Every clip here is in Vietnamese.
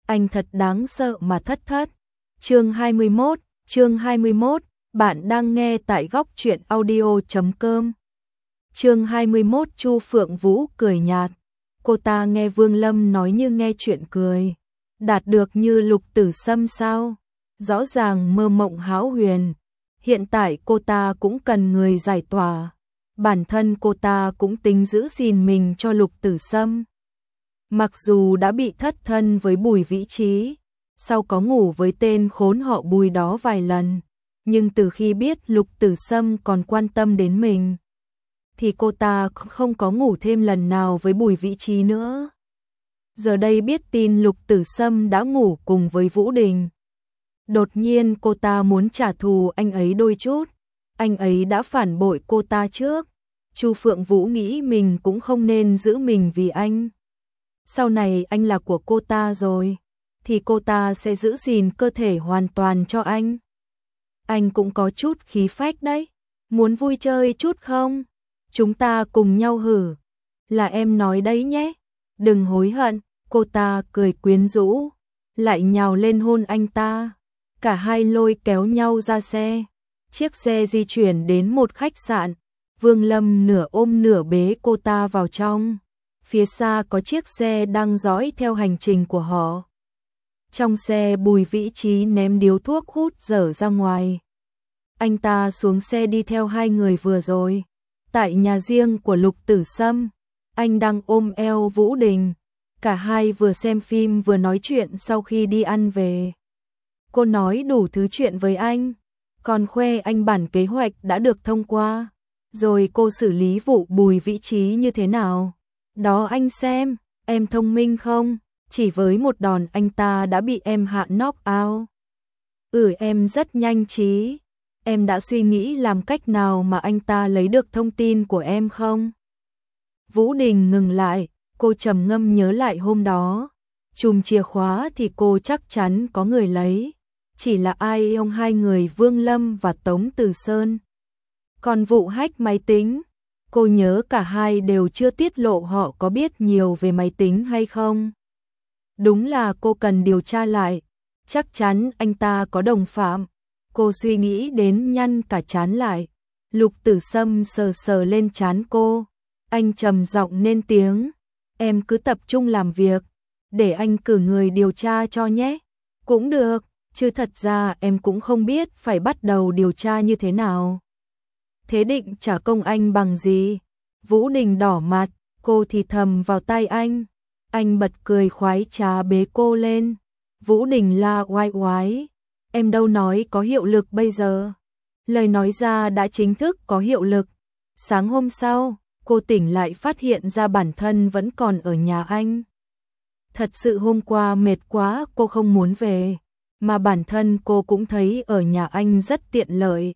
anh thật đáng sợ mà thất thất. Chương 21, bạn đang nghe tại góc truyện audio.com. Chương 21 Chu Phượng Vũ cười nhạt. Cô ta nghe Vương Lâm nói như nghe chuyện cười. Đạt được như Lục Tử Sâm sao? Rõ ràng mơ mộng hão huyền. Hiện tại cô ta cũng cần người giải tỏa. Bản thân cô ta cũng tính giữ gìn mình cho Lục Tử Sâm. Mặc dù đã bị thất thân với Bùi Vĩ Trí, sau có ngủ với tên khốn họ Bùi đó vài lần, nhưng từ khi biết Lục Tử Sâm còn quan tâm đến mình, thì cô ta không có ngủ thêm lần nào với Bùi Vĩ Trí nữa. Giờ đây biết tin Lục Tử Sâm đã ngủ cùng với Vũ Đình. Đột nhiên cô ta muốn trả thù anh ấy đôi chút. Anh ấy đã phản bội cô ta trước. Chu Phượng Vũ nghĩ mình cũng không nên giữ mình vì anh. Sau này anh là của cô ta rồi, thì cô ta sẽ giữ gìn cơ thể hoàn toàn cho anh. Anh cũng có chút khí phách đấy. Muốn vui chơi chút không? Chúng ta cùng nhau hử. Là em nói đấy nhé. Đừng hối hận. Cô ta cười quyến rũ, lại nhào lên hôn anh ta. Cả hai lôi kéo nhau ra xe. Chiếc xe di chuyển đến một khách sạn. Vương Lâm nửa ôm nửa bế cô ta vào trong. Phía xa có chiếc xe đang dõi theo hành trình của họ. Trong xe Bùi Vĩ Trí ném điếu thuốc hút dở ra ngoài. Anh ta xuống xe đi theo hai người vừa rồi. Tại nhà riêng của Lục Tử Sâm, anh đang ôm eo Vũ Đình. Cả hai vừa xem phim vừa nói chuyện sau khi đi ăn về. Cô nói đủ thứ chuyện với anh, còn khoe anh bản kế hoạch đã được thông qua. Rồi cô xử lý vụ Bùi Vĩ Trí như thế nào? Đó anh xem, em thông minh không? Chỉ với một đòn anh ta đã bị em hạ knock out. Em rất nhanh trí. Em đã suy nghĩ làm cách nào mà anh ta lấy được thông tin của em không? Vũ Đình ngừng lại, cô trầm ngâm nhớ lại hôm đó. Chùm chìa khóa thì cô chắc chắn có người lấy. Chỉ là ai ông hai người Vương Lâm và Tống Từ Sơn. Còn vụ hack máy tính, cô nhớ cả hai đều chưa tiết lộ họ có biết nhiều về máy tính hay không. Đúng là cô cần điều tra lại. Chắc chắn anh ta có đồng phạm. Cô suy nghĩ đến nhăn cả trán lại. Lục Tử Sâm sờ sờ lên trán cô. Anh trầm giọng lên tiếng. Em cứ tập trung làm việc, để anh cử người điều tra cho nhé. Cũng được, chứ thật ra em cũng không biết phải bắt đầu điều tra như thế nào. Thế định trả công anh bằng gì? Vũ Đình đỏ mặt, cô thì thầm vào tai anh. Anh bật cười khoái trá bế cô lên. Vũ Đình la oai oái. Em đâu nói có hiệu lực bây giờ. Lời nói ra đã chính thức có hiệu lực. Sáng hôm sau, cô tỉnh lại phát hiện ra bản thân vẫn còn ở nhà anh. Thật sự hôm qua mệt quá cô không muốn về, mà bản thân cô cũng thấy ở nhà anh rất tiện lợi.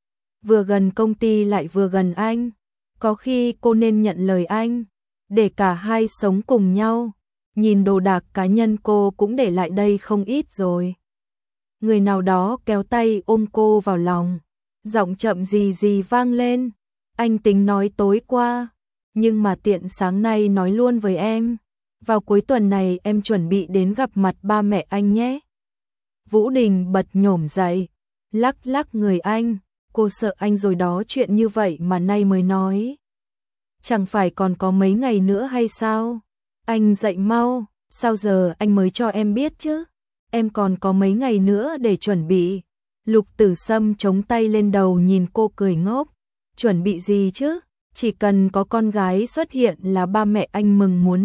Vừa gần công ty lại vừa gần anh, có khi cô nên nhận lời anh, để cả hai sống cùng nhau. Nhìn đồ đạc cá nhân cô cũng để lại đây không ít rồi. Người nào đó kéo tay ôm cô vào lòng, giọng chậm gì gì vang lên. Anh tính nói tối qua, nhưng mà tiện sáng nay nói luôn với em. Vào cuối tuần này em chuẩn bị đến gặp mặt ba mẹ anh nhé. Vũ Đình bật nhổm dậy, lắc lắc người anh. Cô sợ anh rồi đó, chuyện như vậy mà nay mới nói. Chẳng phải còn có mấy ngày nữa hay sao? Anh dậy mau, sao giờ anh mới cho em biết chứ? Em còn có mấy ngày nữa để chuẩn bị. Lục Tử Sâm chống tay lên đầu nhìn cô cười ngốc. Chuẩn bị gì chứ? Chỉ cần có con gái xuất hiện là ba mẹ anh mừng muốn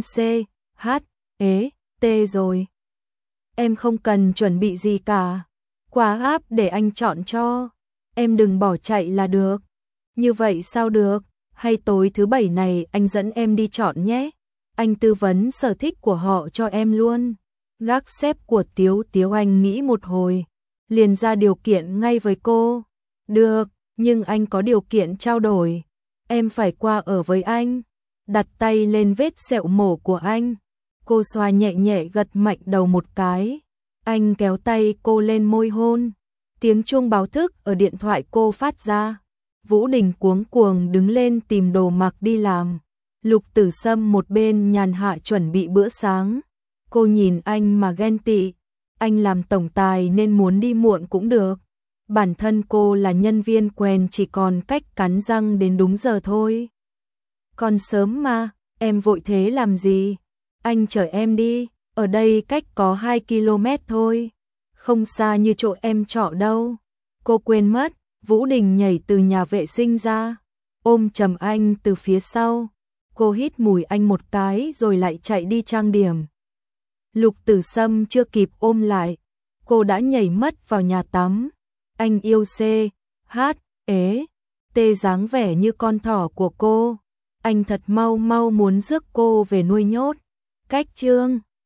CHT rồi. Em không cần chuẩn bị gì cả. Quá áp để anh chọn cho. Em đừng bỏ chạy là được. Như vậy sao được? Hay tối thứ bảy này anh dẫn em đi chọn nhé. Anh tư vấn sở thích của họ cho em luôn. Gác xếp của Tiếu anh nghĩ một hồi, liền ra điều kiện ngay với cô. Được, nhưng anh có điều kiện trao đổi. Em phải qua ở với anh. Đặt tay lên vết sẹo mổ của anh. Cô xoa nhẹ nhẹ gật mạnh đầu một cái. Anh kéo tay cô lên môi hôn. Tiếng chuông báo thức ở điện thoại cô phát ra. Vũ Đình cuống cuồng đứng lên tìm đồ mặc đi làm. Lục Tử Sâm một bên nhàn hạ chuẩn bị bữa sáng. Cô nhìn anh mà ghen tị, anh làm tổng tài nên muốn đi muộn cũng được. Bản thân cô là nhân viên quèn chỉ còn cách cắn răng đến đúng giờ thôi. Còn sớm mà, em vội thế làm gì? Anh chở em đi, ở đây cách có 2 km thôi. Không xa như chỗ em trọ đâu. Cô quên mất, Vũ Đình nhảy từ nhà vệ sinh ra, ôm chầm anh từ phía sau. Cô hít mùi anh một cái rồi lại chạy đi trang điểm. Lục Tử Sâm chưa kịp ôm lại, cô đã nhảy mất vào nhà tắm. Anh yêu C, H, ế, T dáng vẻ như con thỏ của cô. Anh thật mau mau muốn rước cô về nuôi nhốt. Cách chương